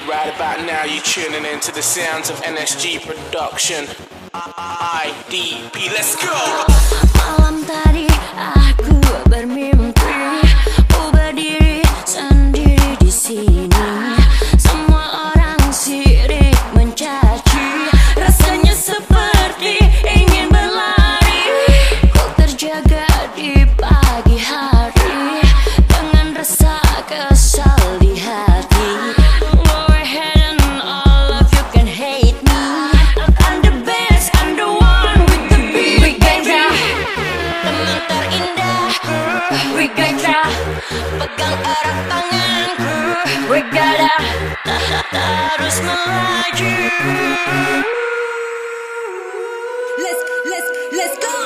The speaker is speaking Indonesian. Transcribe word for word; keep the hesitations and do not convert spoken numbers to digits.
Right about now you tuning into the sounds of N S G Production. I D P, let's go. Malam tadi aku bermimpi, ku berdiri sendiri di sini. Semua orang sirik mencaci, rasanya seperti ingin berlari. Ku terjaga di pagi hari dengan rasa kesal di hati. Go ahead and all of you can hate me. I'm the best, I'm the one with the beat. We ganja, teman terindah. We ganja, pegang erat tanganku. We gotta terus melaju. Let's, let's, let's go.